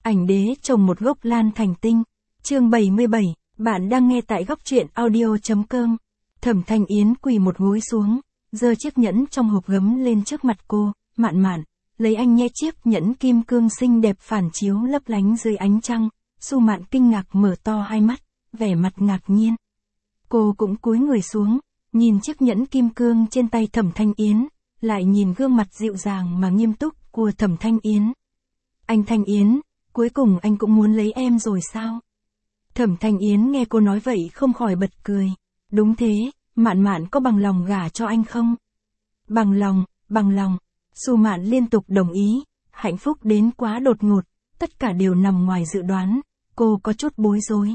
Ảnh đế trồng một gốc lan thành tinh. Chương 77, bạn đang nghe tại góc truyện audio.com. Thẩm Thanh Yến quỳ một gối xuống, giơ chiếc nhẫn trong hộp gấm lên trước mặt cô, Mạn Mạn, lấy anh nhé. Chiếc nhẫn kim cương xinh đẹp phản chiếu lấp lánh dưới ánh trăng. Su Mạn kinh ngạc mở to hai mắt, vẻ mặt ngạc nhiên. Cô cũng cúi người xuống, nhìn chiếc nhẫn kim cương trên tay Thẩm Thanh Yến, lại nhìn gương mặt dịu dàng mà nghiêm túc của Thẩm Thanh Yến. Anh Thanh Yến, cuối cùng anh cũng muốn lấy em rồi sao? Thẩm Thanh Yến nghe cô nói vậy không khỏi bật cười. Đúng thế, Mạn Mạn có bằng lòng gả cho anh không? Bằng lòng. Su Mạn liên tục đồng ý, hạnh phúc đến quá đột ngột, tất cả đều nằm ngoài dự đoán, cô có chút bối rối.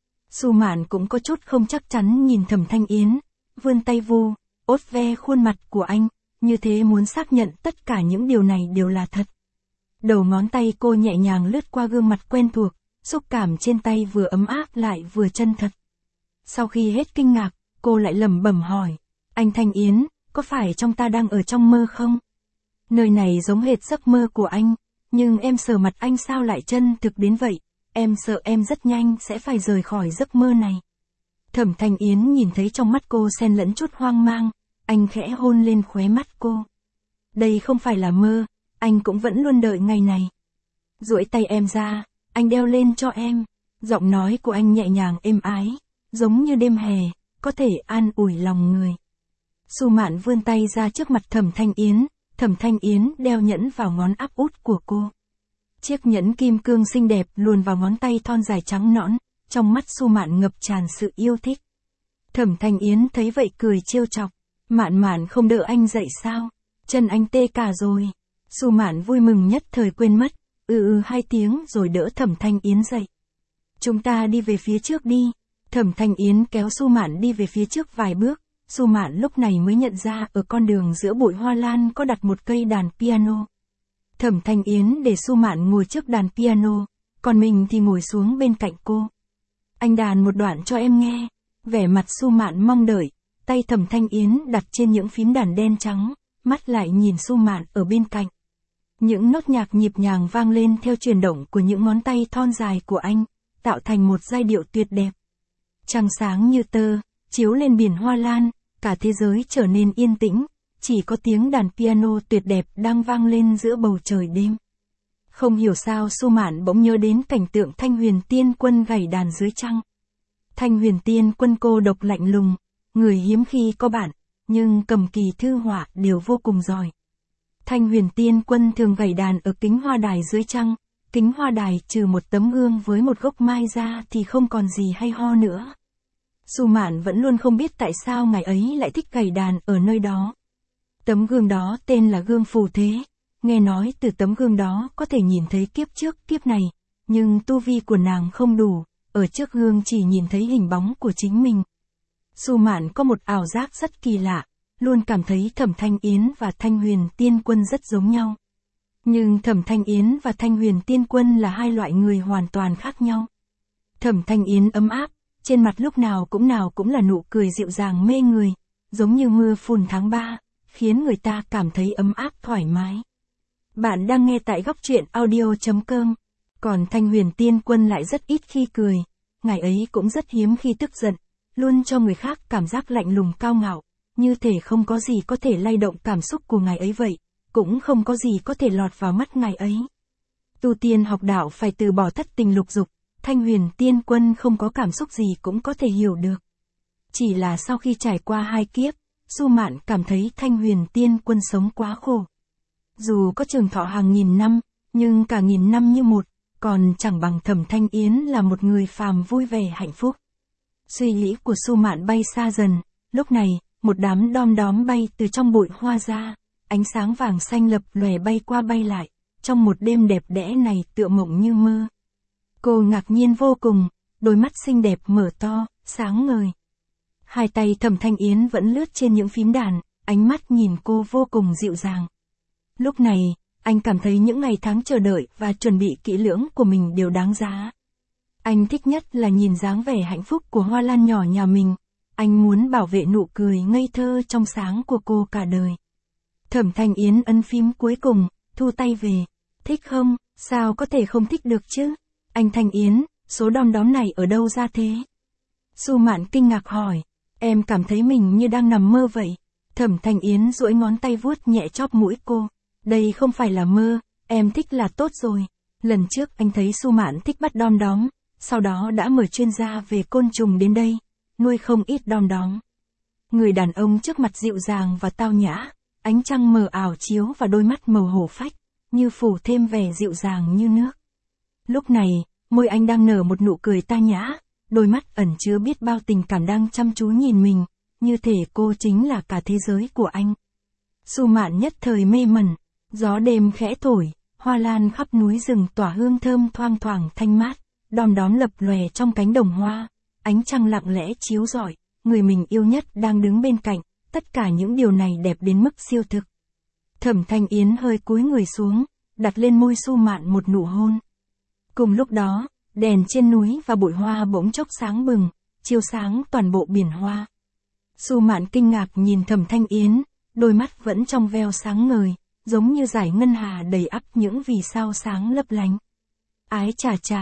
Su Mạn cũng có chút không chắc chắn nhìn Thẩm Thanh Yến, vươn tay vu, ốt ve khuôn mặt của anh, như thế muốn xác nhận tất cả những điều này đều là thật. Đầu ngón tay cô nhẹ nhàng lướt qua gương mặt quen thuộc, xúc cảm trên tay vừa ấm áp lại vừa chân thật. Sau khi hết kinh ngạc, cô lại lẩm bẩm hỏi, anh Thanh Yến, có phải trong ta đang ở trong mơ không? Nơi này giống hệt giấc mơ của anh, nhưng em sờ mặt anh sao lại chân thực đến vậy, em sợ em rất nhanh sẽ phải rời khỏi giấc mơ này. Thẩm Thanh Yến nhìn thấy trong mắt cô xen lẫn chút hoang mang, anh khẽ hôn lên khóe mắt cô. Đây không phải là mơ, anh cũng vẫn luôn đợi ngày này. Duỗi tay em ra, anh đeo lên cho em. Giọng nói của anh nhẹ nhàng êm ái, giống như đêm hè, có thể an ủi lòng người. Su Mạn vươn tay ra trước mặt Thẩm Thanh Yến, Thẩm Thanh Yến đeo nhẫn vào ngón áp út của cô. Chiếc nhẫn kim cương xinh đẹp luồn vào ngón tay thon dài trắng nõn, trong mắt Su Mạn ngập tràn sự yêu thích. Thẩm Thanh Yến thấy vậy cười trêu chọc, Mạn Mạn không đỡ anh dậy sao? Chân anh tê cả rồi. Su Mạn vui mừng nhất thời quên mất, hai tiếng rồi đỡ Thẩm Thanh Yến dậy. Chúng ta đi về phía trước đi. Thẩm Thanh Yến kéo Su Mạn đi về phía trước vài bước, Su Mạn lúc này mới nhận ra ở con đường giữa bụi hoa lan có đặt một cây đàn piano. Thẩm Thanh Yến để Su Mạn ngồi trước đàn piano, còn mình thì ngồi xuống bên cạnh cô. Anh đàn một đoạn cho em nghe. Vẻ mặt Su Mạn mong đợi, tay Thẩm Thanh Yến đặt trên những phím đàn đen trắng, mắt lại nhìn Su Mạn ở bên cạnh. Những nốt nhạc nhịp nhàng vang lên theo chuyển động của những ngón tay thon dài của anh, tạo thành một giai điệu tuyệt đẹp. Trăng sáng như tơ, chiếu lên biển hoa lan, cả thế giới trở nên yên tĩnh, chỉ có tiếng đàn piano tuyệt đẹp đang vang lên giữa bầu trời đêm. Không hiểu sao Su Mạn bỗng nhớ đến cảnh tượng Thanh Huyền Tiên Quân gảy đàn dưới trăng. Thanh Huyền Tiên Quân cô độc lạnh lùng, người hiếm khi có bạn, nhưng cầm kỳ thư họa đều vô cùng giỏi. Thanh Huyền Tiên Quân thường gảy đàn ở kính hoa đài dưới trăng, kính hoa đài trừ một tấm gương với một gốc mai ra thì không còn gì hay ho nữa. Su Mạn vẫn luôn không biết tại sao ngày ấy lại thích gảy đàn ở nơi đó. Tấm gương đó tên là gương phù thế, nghe nói từ tấm gương đó có thể nhìn thấy kiếp trước kiếp này, nhưng tu vi của nàng không đủ, ở trước gương chỉ nhìn thấy hình bóng của chính mình. Su Mạn có một ảo giác rất kỳ lạ, luôn cảm thấy Thẩm Thanh Yến và Thanh Huyền Tiên Quân rất giống nhau. Nhưng Thẩm Thanh Yến và Thanh Huyền Tiên Quân là hai loại người hoàn toàn khác nhau. Thẩm Thanh Yến ấm áp, trên mặt lúc nào cũng là nụ cười dịu dàng mê người, giống như mưa phùn tháng 3, khiến người ta cảm thấy ấm áp thoải mái. Bạn đang nghe tại góc truyện audio.com. Còn Thanh Huyền Tiên Quân lại rất ít khi cười, ngài ấy cũng rất hiếm khi tức giận, luôn cho người khác cảm giác lạnh lùng cao ngạo, như thể không có gì có thể lay động cảm xúc của ngài ấy vậy, cũng không có gì có thể lọt vào mắt ngài ấy. Tu tiên học đạo phải từ bỏ thất tình lục dục, Thanh Huyền Tiên Quân không có cảm xúc gì cũng có thể hiểu được. Chỉ là sau khi trải qua 2 kiếp, Su Mạn cảm thấy Thanh Huyền Tiên Quân sống quá khổ. Dù có trường thọ hàng nghìn năm, nhưng cả nghìn năm như một, còn chẳng bằng Thẩm Thanh Yến là một người phàm vui vẻ hạnh phúc. Suy nghĩ của Su Mạn bay xa dần, lúc này, một đám đom đóm bay từ trong bụi hoa ra, ánh sáng vàng xanh lập lòe bay qua bay lại, trong một đêm đẹp đẽ này tựa mộng như mơ. Cô ngạc nhiên vô cùng, đôi mắt xinh đẹp mở to, sáng ngời. Hai tay Thẩm Thanh Yến vẫn lướt trên những phím đàn, ánh mắt nhìn cô vô cùng dịu dàng. Lúc này, anh cảm thấy những ngày tháng chờ đợi và chuẩn bị kỹ lưỡng của mình đều đáng giá. Anh thích nhất là nhìn dáng vẻ hạnh phúc của hoa lan nhỏ nhà mình. Anh muốn bảo vệ nụ cười ngây thơ trong sáng của cô cả đời. Thẩm Thanh Yến ấn phím cuối cùng, thu tay về. Thích không? Sao có thể không thích được chứ? Anh Thanh Yến, số đom đóm này ở đâu ra thế? Su Mạn kinh ngạc hỏi. Em cảm thấy mình như đang nằm mơ vậy. Thẩm Thanh Yến duỗi ngón tay vuốt nhẹ chóp mũi cô. Đây không phải là mơ, em thích là tốt rồi. Lần trước anh thấy Su Mạn thích bắt đom đóm, sau đó đã mời chuyên gia về côn trùng đến đây, nuôi không ít đom đóm. Người đàn ông trước mặt dịu dàng và tao nhã, ánh trăng mờ ảo chiếu vào đôi mắt màu hổ phách, như phủ thêm vẻ dịu dàng như nước. Lúc này, môi anh đang nở một nụ cười ta nhã, đôi mắt ẩn chứa biết bao tình cảm đang chăm chú nhìn mình, như thể cô chính là cả thế giới của anh. Su Mạn nhất thời mê mẩn, gió đêm khẽ thổi, hoa lan khắp núi rừng tỏa hương thơm thoang thoảng thanh mát, đom đóm lập lòe trong cánh đồng hoa, ánh trăng lặng lẽ chiếu rọi, người mình yêu nhất đang đứng bên cạnh, tất cả những điều này đẹp đến mức siêu thực. Thẩm Thanh Yến hơi cúi người xuống, đặt lên môi Su Mạn một nụ hôn. Cùng lúc đó, đèn trên núi và bụi hoa bỗng chốc sáng bừng, chiếu sáng toàn bộ biển hoa. Su Mạn kinh ngạc nhìn Thẩm Thanh Yến, đôi mắt vẫn trong veo sáng ngời, giống như dải ngân hà đầy ắp những vì sao sáng lấp lánh. Ái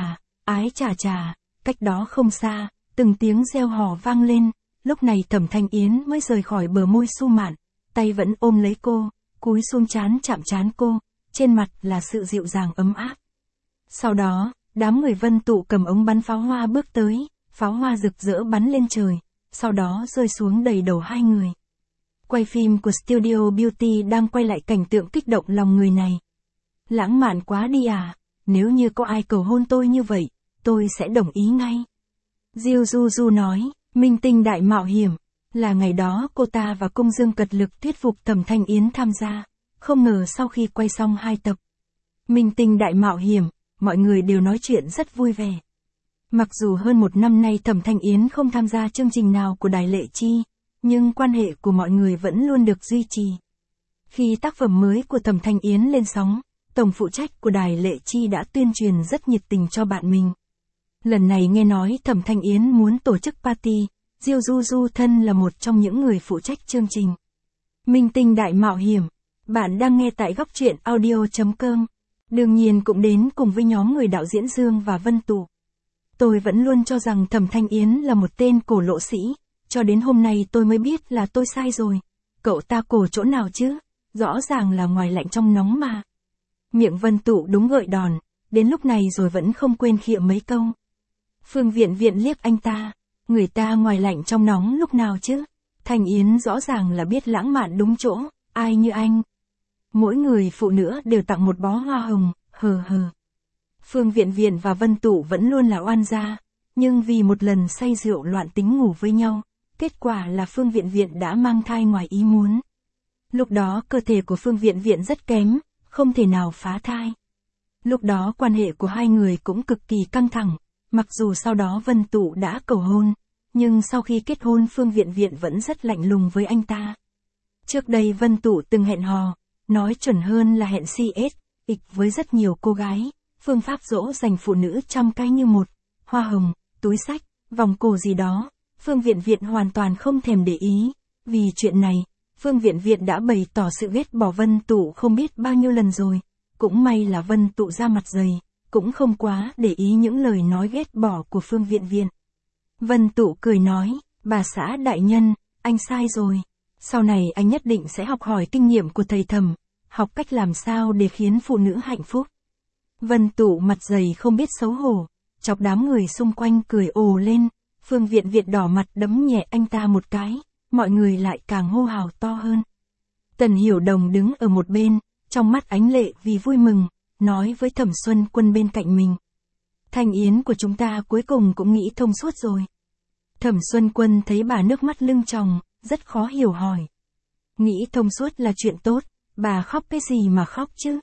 chà chà, cách đó không xa, từng tiếng reo hò vang lên, lúc này Thẩm Thanh Yến mới rời khỏi bờ môi Su Mạn, tay vẫn ôm lấy cô, cúi xuống trán chạm trán cô, trên mặt là sự dịu dàng ấm áp. Sau đó, đám người Vân Tụ cầm ống bắn pháo hoa bước tới, pháo hoa rực rỡ bắn lên trời, sau đó rơi xuống đầy đầu hai người. Quay phim của Studio Beauty đang quay lại cảnh tượng kích động lòng người này. Lãng mạn quá đi à, nếu như có ai cầu hôn tôi như vậy, tôi sẽ đồng ý ngay. Diêu Du Du nói, minh tinh đại mạo hiểm, là ngày đó cô ta và Cung Dương cật lực thuyết phục Thẩm Thanh Yến tham gia, không ngờ sau khi quay xong 2 tập. Minh tinh đại mạo hiểm, mọi người đều nói chuyện rất vui vẻ. Mặc dù hơn 1 năm nay Thẩm Thanh Yến không tham gia chương trình nào của Đài Lệ Chi, nhưng quan hệ của mọi người vẫn luôn được duy trì. Khi tác phẩm mới của Thẩm Thanh Yến lên sóng, tổng phụ trách của Đài Lệ Chi đã tuyên truyền rất nhiệt tình cho bạn mình. Lần này nghe nói Thẩm Thanh Yến muốn tổ chức party, Diêu Du Du thân là một trong những người phụ trách chương trình. Minh tinh đại mạo hiểm, bạn đang nghe tại góc truyện audio.com. Đương nhiên cũng đến cùng với nhóm người đạo diễn Dương và Vân Tụ. Tôi vẫn luôn cho rằng Thẩm Thanh Yến là một tên cổ lỗ sĩ, cho đến hôm nay tôi mới biết là tôi sai rồi. Cậu ta cổ chỗ nào chứ? Rõ ràng là ngoài lạnh trong nóng mà. Miệng Vân Tụ đúng gợi đòn, đến lúc này rồi vẫn không quên khịa mấy câu. Phương Viện Viện liếc anh ta, người ta ngoài lạnh trong nóng lúc nào chứ? Thanh Yến rõ ràng là biết lãng mạn đúng chỗ, ai như anh. Mỗi người phụ nữ đều tặng một bó hoa hồng, hờ hờ. Phương Viện Viện và Vân Tụ vẫn luôn là oan gia, nhưng vì một lần say rượu loạn tính ngủ với nhau, kết quả là Phương Viện Viện đã mang thai ngoài ý muốn. Lúc đó cơ thể của Phương Viện Viện rất kém, không thể nào phá thai. Lúc đó quan hệ của hai người cũng cực kỳ căng thẳng, mặc dù sau đó Vân Tụ đã cầu hôn, nhưng sau khi kết hôn Phương Viện Viện vẫn rất lạnh lùng với anh ta. Trước đây Vân Tụ từng hẹn hò, nói chuẩn hơn là hẹn CS, với rất nhiều cô gái, phương pháp dỗ dành phụ nữ trăm cái như một, hoa hồng, túi xách, vòng cổ gì đó, Phương Viện Viện hoàn toàn không thèm để ý. Vì chuyện này, Phương Viện Viện đã bày tỏ sự ghét bỏ Vân Tụ không biết bao nhiêu lần rồi, cũng may là Vân Tụ ra mặt dày, cũng không quá để ý những lời nói ghét bỏ của Phương Viện Viện. Vân Tụ cười nói, bà xã đại nhân, anh sai rồi. Sau này anh nhất định sẽ học hỏi kinh nghiệm của thầy Thẩm, học cách làm sao để khiến phụ nữ hạnh phúc. Vân Tụ mặt dày không biết xấu hổ, chọc đám người xung quanh cười ồ lên, Phương Viện Viện đỏ mặt đấm nhẹ anh ta một cái, mọi người lại càng hô hào to hơn. Tần Hiểu Đồng đứng ở một bên, trong mắt ánh lệ vì vui mừng, nói với Thẩm Xuân Quân bên cạnh mình. Thanh Yến của chúng ta cuối cùng cũng nghĩ thông suốt rồi. Thẩm Xuân Quân thấy bà nước mắt lưng tròng, rất khó hiểu hỏi. Nghĩ thông suốt là chuyện tốt, bà khóc cái gì mà khóc chứ?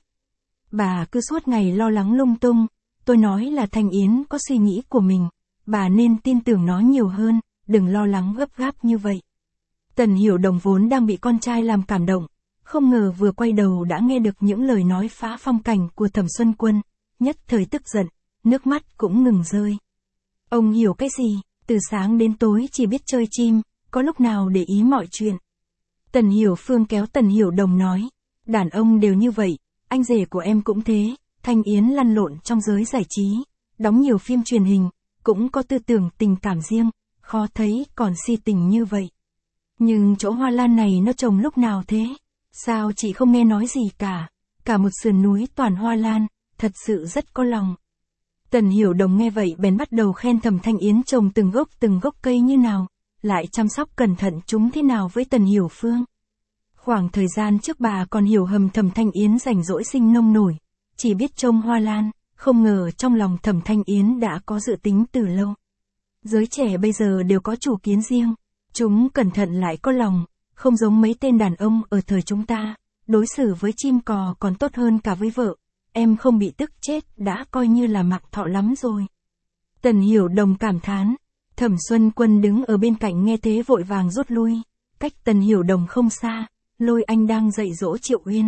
Bà cứ suốt ngày lo lắng lung tung, tôi nói là Thanh Yến có suy nghĩ của mình, bà nên tin tưởng nó nhiều hơn, đừng lo lắng gấp gáp như vậy. Tần Hiểu Đồng vốn đang bị con trai làm cảm động, không ngờ vừa quay đầu đã nghe được những lời nói phá phong cảnh của Thẩm Xuân Quân, nhất thời tức giận, nước mắt cũng ngừng rơi. Ông hiểu cái gì, từ sáng đến tối chỉ biết chơi chim, có lúc nào để ý mọi chuyện. Tần Hiểu Phương kéo Tần Hiểu Đồng nói, đàn ông đều như vậy, anh rể của em cũng thế, Thanh Yến lăn lộn trong giới giải trí, đóng nhiều phim truyền hình, cũng có tư tưởng tình cảm riêng, khó thấy còn si tình như vậy. Nhưng chỗ hoa lan này nó trồng lúc nào thế? Sao chị không nghe nói gì cả? Cả một sườn núi toàn hoa lan, thật sự rất có lòng. Tần Hiểu Đồng nghe vậy bèn bắt đầu khen Thẩm Thanh Yến trồng từng gốc cây như nào, lại chăm sóc cẩn thận chúng thế nào với Tần Hiểu Phương. Khoảng thời gian trước bà còn hiểu hầm Thẩm Thanh Yến rảnh rỗi sinh nông nổi, chỉ biết trông hoa lan, không ngờ trong lòng Thẩm Thanh Yến đã có dự tính từ lâu. Giới trẻ bây giờ đều có chủ kiến riêng, chúng cẩn thận lại có lòng, không giống mấy tên đàn ông ở thời chúng ta, đối xử với chim cò còn tốt hơn cả với vợ. Em không bị tức chết đã coi như là mặc thọ lắm rồi. Tần Hiểu Đồng cảm thán. Thẩm Xuân Quân đứng ở bên cạnh nghe thế vội vàng rút lui. Cách Tần Hiểu Đồng không xa, Lôi Anh đang dạy dỗ Triệu Uyên.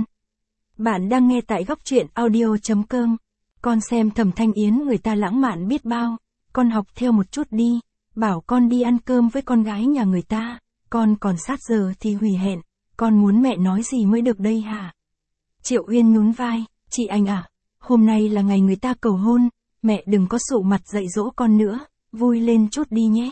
Bạn đang nghe tại góc truyện audio.com. Con xem Thẩm Thanh Yến người ta lãng mạn biết bao, con học theo một chút đi, bảo con đi ăn cơm với con gái nhà người ta, con còn sát giờ thì hủy hẹn, con muốn mẹ nói gì mới được đây hả? Triệu Uyên nhún vai, chị Anh à, hôm nay là ngày người ta cầu hôn, mẹ đừng có sụ mặt dạy dỗ con nữa, vui lên chút đi nhé.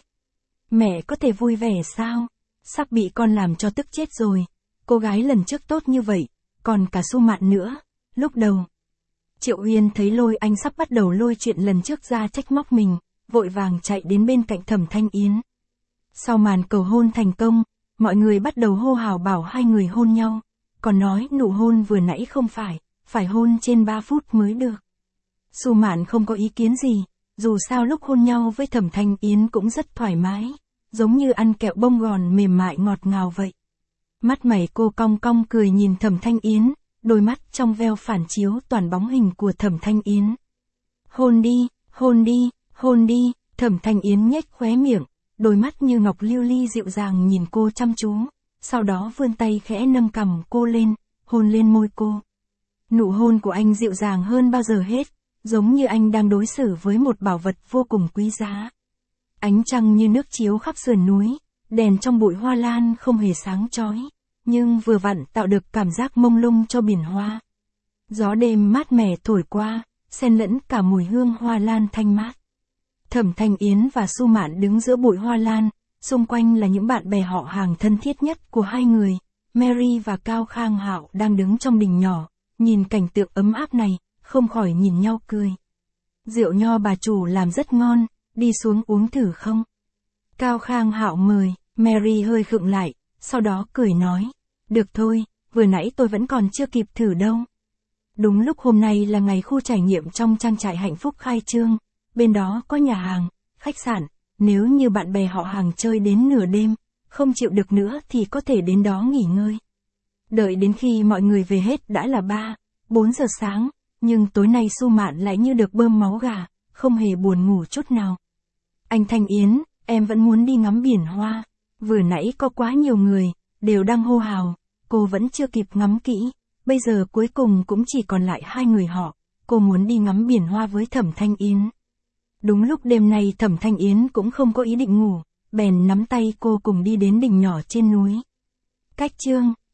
Mẹ có thể vui vẻ sao? Sắp bị con làm cho tức chết rồi, cô gái lần trước tốt như vậy, còn cả Xu Mạn nữa, lúc đầu. Triệu Uyên thấy Lôi Anh sắp bắt đầu lôi chuyện lần trước ra trách móc mình, vội vàng chạy đến bên cạnh Thẩm Thanh Yến. Sau màn cầu hôn thành công, mọi người bắt đầu hô hào bảo hai người hôn nhau, còn nói nụ hôn vừa nãy không phải hôn trên 3 phút mới được. Xu Mạn không có ý kiến gì, dù sao lúc hôn nhau với Thẩm Thanh Yến cũng rất thoải mái, giống như ăn kẹo bông gòn mềm mại ngọt ngào vậy. Mắt mày cô cong cong cười nhìn Thẩm Thanh Yến, đôi mắt trong veo phản chiếu toàn bóng hình của Thẩm Thanh Yến. Hôn đi, hôn đi, hôn đi, Thẩm Thanh Yến nhếch khóe miệng, đôi mắt như ngọc lưu ly dịu dàng nhìn cô chăm chú, sau đó vươn tay khẽ nâng cằm cô lên, hôn lên môi cô. Nụ hôn của anh dịu dàng hơn bao giờ hết, giống như anh đang đối xử với một bảo vật vô cùng quý giá. Ánh trăng như nước chiếu khắp sườn núi, đèn trong bụi hoa lan không hề sáng chói, nhưng vừa vặn tạo được cảm giác mông lung cho biển hoa. Gió đêm mát mẻ thổi qua, xen lẫn cả mùi hương hoa lan thanh mát. Thẩm Thanh Yến và Xu Mạn đứng giữa bụi hoa lan, xung quanh là những bạn bè họ hàng thân thiết nhất của hai người. Mary và Cao Khang Hạo đang đứng trong đình nhỏ, nhìn cảnh tượng ấm áp này, không khỏi nhìn nhau cười. Rượu nho bà chủ làm rất ngon, đi xuống uống thử không? Cao Khang Hạo mời, Mary hơi khựng lại, sau đó cười nói, được thôi, vừa nãy tôi vẫn còn chưa kịp thử đâu. Đúng lúc hôm nay là ngày khu trải nghiệm trong trang trại hạnh phúc khai trương, bên đó có nhà hàng, khách sạn, nếu như bạn bè họ hàng chơi đến nửa đêm, không chịu được nữa thì có thể đến đó nghỉ ngơi. Đợi đến khi mọi người về hết đã là 3-4 giờ sáng, nhưng tối nay Xu Mạn lại như được bơm máu gà, không hề buồn ngủ chút nào. Anh Thanh Yến, em vẫn muốn đi ngắm biển hoa, vừa nãy có quá nhiều người, đều đang hô hào, cô vẫn chưa kịp ngắm kỹ, bây giờ cuối cùng cũng chỉ còn lại hai người họ, cô muốn đi ngắm biển hoa với Thẩm Thanh Yến. Đúng lúc đêm nay Thẩm Thanh Yến cũng không có ý định ngủ, bèn nắm tay cô cùng đi đến đỉnh nhỏ trên núi. Cách chương